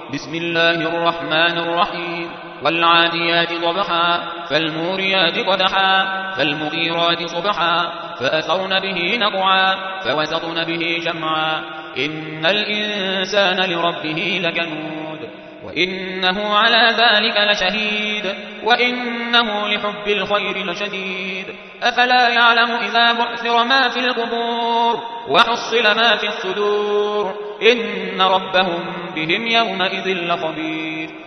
بسم الله الرحمن الرحيم والعاديات ضبحا فالموريات قدحا فالمغيرات صبحا فأثرن به نقعا فوسطن به جمعا إن الإنسان لربه لكنود وإنه على ذلك لشهيد وإنه لحب الخير لشديد أفلا يعلم إذا بعثر ما في القبور وحصل ما في الصدور إن ربهم بهم يومئذ لخبير